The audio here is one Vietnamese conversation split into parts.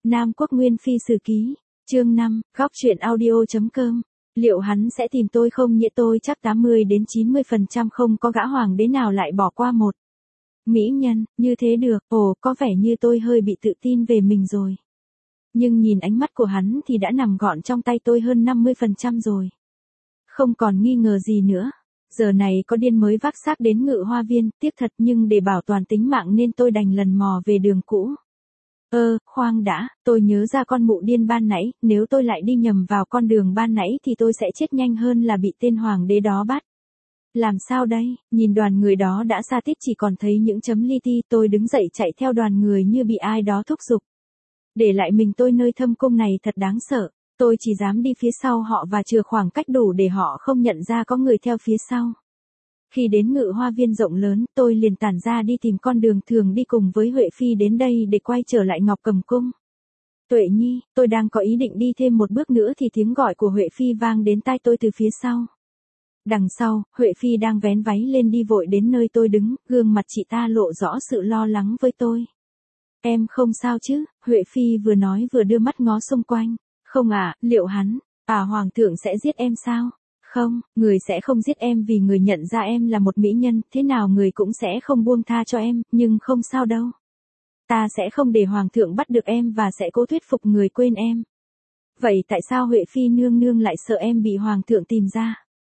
Nam Quốc Nguyên Phi Sử Ký, chương 5, góc truyện audio.com. Liệu hắn sẽ tìm tôi không? Nhỡ tôi chắc 80 đến 90% không có gã hoàng đế nào lại bỏ qua một mỹ nhân, như thế được. Ồ, có vẻ như tôi hơi bị tự tin về mình rồi. Nhưng nhìn ánh mắt của hắn thì đã nằm gọn trong tay tôi hơn 50% rồi. Không còn nghi ngờ gì nữa. Giờ này có điên mới vác xác đến Ngự Hoa Viên, tiếc thật nhưng để bảo toàn tính mạng nên tôi đành lần mò về đường cũ. Khoan đã, tôi nhớ ra con mụ điên ban nãy, nếu tôi lại đi nhầm vào con đường ban nãy thì tôi sẽ chết nhanh hơn là bị tên hoàng đế đó bắt. Làm sao đây? Nhìn đoàn người đó đã xa tít chỉ còn thấy những chấm li ti, tôi đứng dậy chạy theo đoàn người như bị ai đó thúc giục. Để lại mình tôi nơi thâm cung này thật đáng sợ, tôi chỉ dám đi phía sau họ và chừa khoảng cách đủ để họ không nhận ra có người theo phía sau. Khi đến Ngự Hoa Viên rộng lớn, tôi liền tản ra đi tìm con đường thường đi cùng với Huệ Phi đến đây để quay trở lại Ngọc Cầm Cung. Tuệ Nhi, tôi đang có ý định đi thêm một bước nữa thì tiếng gọi của Huệ Phi vang đến tai tôi từ phía sau. Đằng sau, Huệ Phi đang vén váy lên đi vội đến nơi tôi đứng, gương mặt chị ta lộ rõ sự lo lắng với tôi. Em không sao chứ? Huệ Phi vừa nói vừa đưa mắt ngó xung quanh. Không ạ, liệu hắn, hoàng thượng sẽ giết em sao? Không, người sẽ không giết em vì người nhận ra em là một mỹ nhân, thế nào người cũng sẽ không buông tha cho em, nhưng không sao đâu. Ta sẽ không để hoàng thượng bắt được em và sẽ cố thuyết phục người quên em. Vậy tại sao Huệ Phi nương nương lại sợ em bị hoàng thượng tìm ra?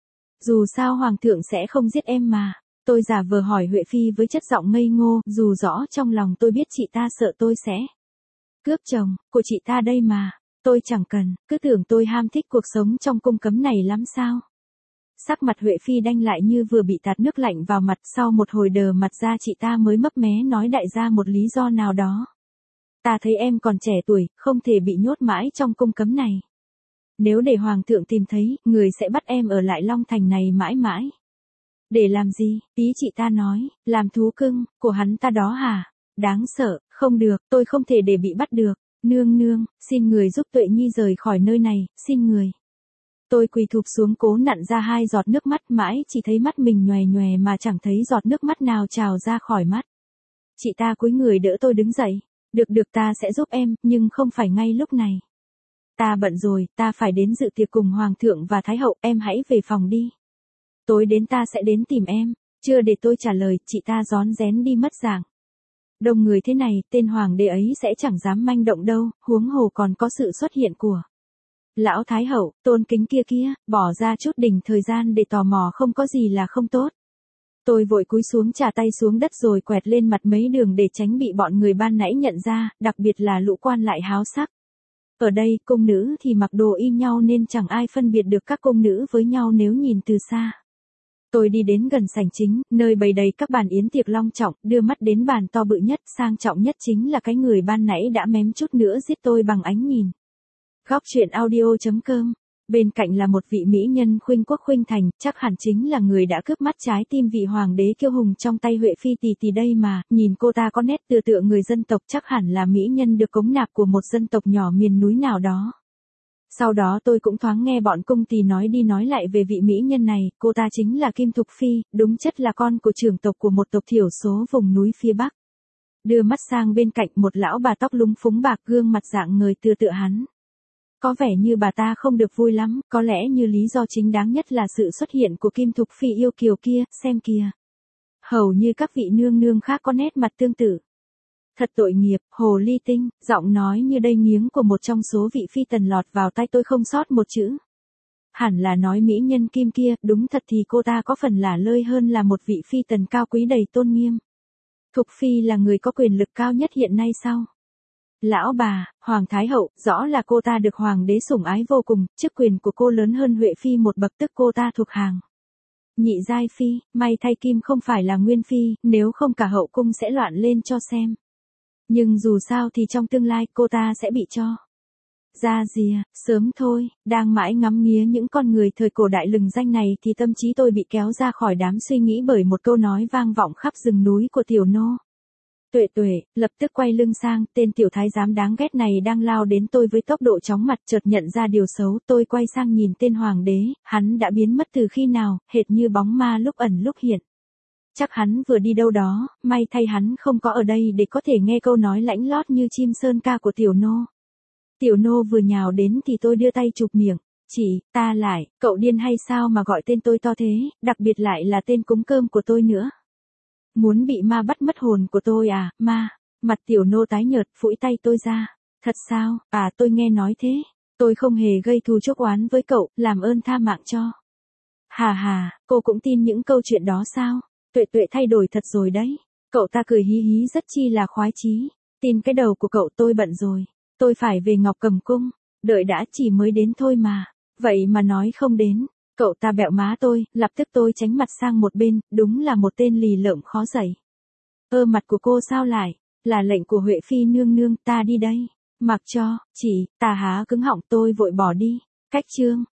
Dù sao hoàng thượng sẽ không giết em mà. Tôi giả vờ hỏi Huệ Phi với chất giọng ngây ngô, dù rõ trong lòng tôi biết chị ta sợ tôi sẽ cướp chồng của chị ta đây mà. Tôi chẳng cần, cứ tưởng tôi ham thích cuộc sống trong cung cấm này lắm sao. Sắc mặt Huệ Phi đanh lại như vừa bị tạt nước lạnh vào mặt, sau một hồi đờ mặt ra chị ta mới mấp mé nói đại ra một lý do nào đó. Ta thấy em còn trẻ tuổi, không thể bị nhốt mãi trong cung cấm này. Nếu để hoàng thượng tìm thấy, người sẽ bắt em ở lại Long Thành này mãi mãi. Để làm gì? Ý chị ta nói, làm thú cưng của hắn ta đó hả? Đáng sợ, không được, tôi không thể để bị bắt được. Nương nương, xin người giúp Tuệ Nhi rời khỏi nơi này, xin người. Tôi quỳ thụp xuống cố nặn ra 2 giọt nước mắt, mãi chỉ thấy mắt mình nhòe nhòe mà chẳng thấy giọt nước mắt nào trào ra khỏi mắt. Chị ta cúi người đỡ tôi đứng dậy. Được ta sẽ giúp em, nhưng không phải ngay lúc này. Ta bận rồi, ta phải đến dự tiệc cùng hoàng thượng và thái hậu, em hãy về phòng đi. Tối đến ta sẽ đến tìm em. Chưa để tôi trả lời, chị ta rón rén đi mất dạng. Đông người thế này, tên hoàng đế ấy sẽ chẳng dám manh động đâu, huống hồ còn có sự xuất hiện của lão thái hậu, tôn kính kia, bỏ ra chút đỉnh thời gian để tò mò không có gì là không tốt. Tôi vội cúi xuống chà tay xuống đất rồi quẹt lên mặt mấy đường để tránh bị bọn người ban nãy nhận ra, đặc biệt là lũ quan lại háo sắc. Ở đây, cung nữ thì mặc đồ y nhau nên chẳng ai phân biệt được các cung nữ với nhau nếu nhìn từ xa. Tôi đi đến gần sảnh chính, nơi bày đầy các bàn yến tiệc long trọng, đưa mắt đến bàn to bự nhất, sang trọng nhất chính là cái người ban nãy đã mém chút nữa giết tôi bằng ánh nhìn. Góc truyện audio.com. Bên cạnh là một vị mỹ nhân khuynh quốc khuynh thành, chắc hẳn chính là người đã cướp mắt trái tim vị hoàng đế kiêu hùng trong tay Huệ Phi tỷ đây mà, nhìn cô ta có nét tựa người dân tộc, chắc hẳn là mỹ nhân được cống nạp của một dân tộc nhỏ miền núi nào đó. Sau đó tôi cũng thoáng nghe bọn cung tỳ nói đi nói lại về vị mỹ nhân này, cô ta chính là Kim Thục Phi, đúng chất là con của trưởng tộc của một tộc thiểu số vùng núi phía Bắc. Đưa mắt sang bên cạnh một lão bà tóc lúng phúng bạc, gương mặt dạng người tựa hắn. Có vẻ như bà ta không được vui lắm, có lẽ như lý do chính đáng nhất là sự xuất hiện của Kim Thục Phi yêu kiều kia, xem kìa. Hầu như các vị nương nương khác có nét mặt tương tự. Thật tội nghiệp, hồ ly tinh, giọng nói như đay nghiếng của một trong số vị phi tần lọt vào tai tôi không sót một chữ. Hẳn là nói mỹ nhân Kim kia, đúng thật thì cô ta có phần lả lơi hơn là một vị phi tần cao quý đầy tôn nghiêm. Thục Phi là người có quyền lực cao nhất hiện nay sao? Lão bà, Hoàng Thái Hậu, rõ là cô ta được Hoàng đế sủng ái vô cùng, chức quyền của cô lớn hơn Huệ Phi một bậc, tức cô ta thuộc hàng nhị giai phi, may thay Kim không phải là nguyên phi, nếu không cả hậu cung sẽ loạn lên cho xem. Nhưng dù sao thì trong tương lai cô ta sẽ bị cho ra rìa, sớm thôi. Đang mãi ngắm nghía những con người thời cổ đại lừng danh này thì tâm trí tôi bị kéo ra khỏi đám suy nghĩ bởi một câu nói vang vọng khắp rừng núi của tiểu nô. Tuệ, lập tức quay lưng sang, tên tiểu thái giám đáng ghét này đang lao đến tôi với tốc độ chóng mặt, chợt nhận ra điều xấu, tôi quay sang nhìn tên hoàng đế, hắn đã biến mất từ khi nào, hệt như bóng ma lúc ẩn lúc hiện. Chắc hắn vừa đi đâu đó, may thay hắn không có ở đây để có thể nghe câu nói lãnh lót như chim sơn ca của tiểu nô. Tiểu nô vừa nhào đến thì tôi đưa tay chụp miệng. Chị, ta lại, cậu điên hay sao mà gọi tên tôi to thế, đặc biệt lại là tên cúng cơm của tôi nữa. Muốn bị ma bắt mất hồn của tôi à, ma. Mặt tiểu nô tái nhợt, phủi tay tôi ra. Thật sao, à tôi nghe nói thế. Tôi không hề gây thù chuốc oán với cậu, làm ơn tha mạng cho. Hà hà, cô cũng tin những câu chuyện đó sao? Tuệ tuệ thay đổi thật rồi đấy. Cậu ta cười hí hí rất chi là khoái chí. Tin cái đầu của cậu, tôi bận rồi. Tôi phải về Ngọc Cầm Cung. Đợi đã, chỉ mới đến thôi mà. Vậy mà nói không đến. Cậu ta bẹo má tôi, lập tức tôi tránh mặt sang một bên, đúng là một tên lì lợm khó dạy. Mặt của cô sao lại? Là lệnh của Huệ Phi nương nương, ta đi đây. Mặc cho, chị, ta há cứng họng, tôi vội bỏ đi. Cách chương.